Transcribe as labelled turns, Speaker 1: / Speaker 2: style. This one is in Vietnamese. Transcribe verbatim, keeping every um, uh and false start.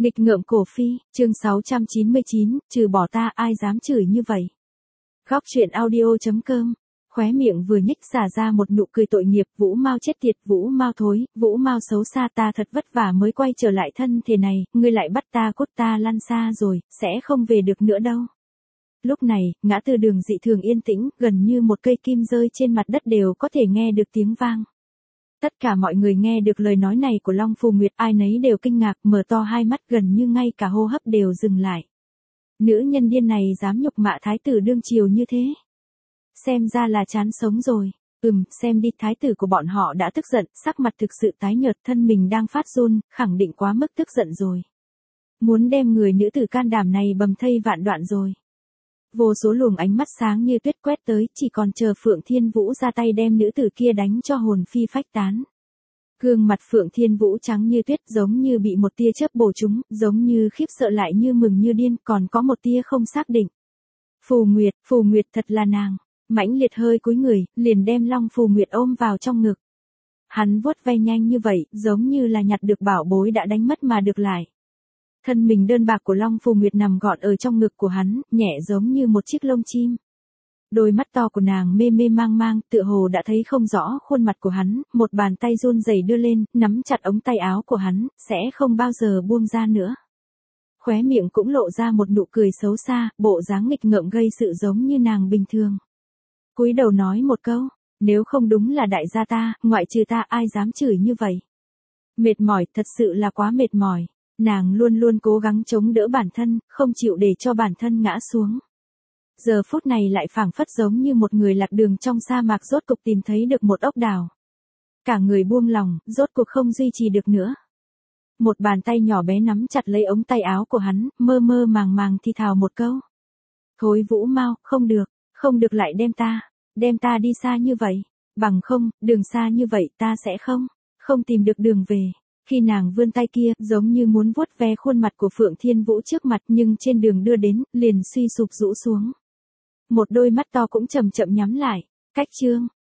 Speaker 1: Nghịch ngợm cổ phi, chương sáu trăm chín mươi chín, trừ bỏ ta ai dám chửi như vậy. Góc truyện audio.com, khóe miệng vừa nhích xả ra một nụ cười tội nghiệp. Vũ Mao chết tiệt, Vũ Mao thối, Vũ Mao xấu xa, ta thật vất vả mới quay trở lại thân thể này, ngươi lại bắt ta cút, ta lăn xa rồi, sẽ không về được nữa đâu. Lúc này, ngã tư đường dị thường yên tĩnh, gần như một cây kim rơi trên mặt đất đều có thể nghe được tiếng vang. Tất cả mọi người nghe được lời nói này của Long Phù Nguyệt, ai nấy đều kinh ngạc, mở to hai mắt, gần như ngay cả hô hấp đều dừng lại. Nữ nhân điên này dám nhục mạ thái tử đương triều như thế. Xem ra là chán sống rồi. Ừm, xem đi, thái tử của bọn họ đã tức giận, sắc mặt thực sự tái nhợt, thân mình đang phát run, khẳng định quá mức tức giận rồi. Muốn đem người nữ tử can đảm này bầm thây vạn đoạn rồi. Vô số luồng ánh mắt sáng như tuyết quét tới, chỉ còn chờ Phượng Thiên Vũ ra tay đem nữ tử kia đánh cho hồn phi phách tán. Gương mặt Phượng Thiên Vũ trắng như tuyết, giống như bị một tia chớp bổ trúng, giống như khiếp sợ lại như mừng như điên, còn có một tia không xác định. Phù Nguyệt, Phù Nguyệt thật là nàng. Mãnh liệt hơi cúi người, liền đem Long Phù Nguyệt ôm vào trong ngực. Hắn vuốt ve nhanh như vậy, giống như là nhặt được bảo bối đã đánh mất mà được lại. Thân mình đơn bạc của Long Phù Nguyệt nằm gọn ở trong ngực của hắn, nhẹ giống như một chiếc lông chim. Đôi mắt to của nàng mê mê mang mang, tựa hồ đã thấy không rõ khuôn mặt của hắn, một bàn tay run rẩy đưa lên, nắm chặt ống tay áo của hắn, sẽ không bao giờ buông ra nữa. Khóe miệng cũng lộ ra một nụ cười xấu xa, bộ dáng nghịch ngợm gây sự giống như nàng bình thường. Cúi đầu nói một câu, nếu không đúng là đại gia ta, ngoại trừ ta ai dám chửi như vậy. Mệt mỏi, thật sự là quá mệt mỏi. Nàng luôn luôn cố gắng chống đỡ bản thân, không chịu để cho bản thân ngã xuống. Giờ phút này lại phảng phất giống như một người lạc đường trong sa mạc rốt cục tìm thấy được một ốc đào. Cả người buông lòng, rốt cuộc không duy trì được nữa. Một bàn tay nhỏ bé nắm chặt lấy ống tay áo của hắn, mơ mơ màng màng thì thào một câu. Thối Vũ Mao, không được, không được lại đem ta, đem ta đi xa như vậy. Bằng không, đường xa như vậy ta sẽ không, không tìm được đường về. Khi nàng vươn tay kia, giống như muốn vuốt ve khuôn mặt của Phượng Thiên Vũ trước mặt, nhưng trên đường đưa đến, liền suy sụp rũ xuống. Một đôi mắt to cũng chậm chậm nhắm lại. Cách chương,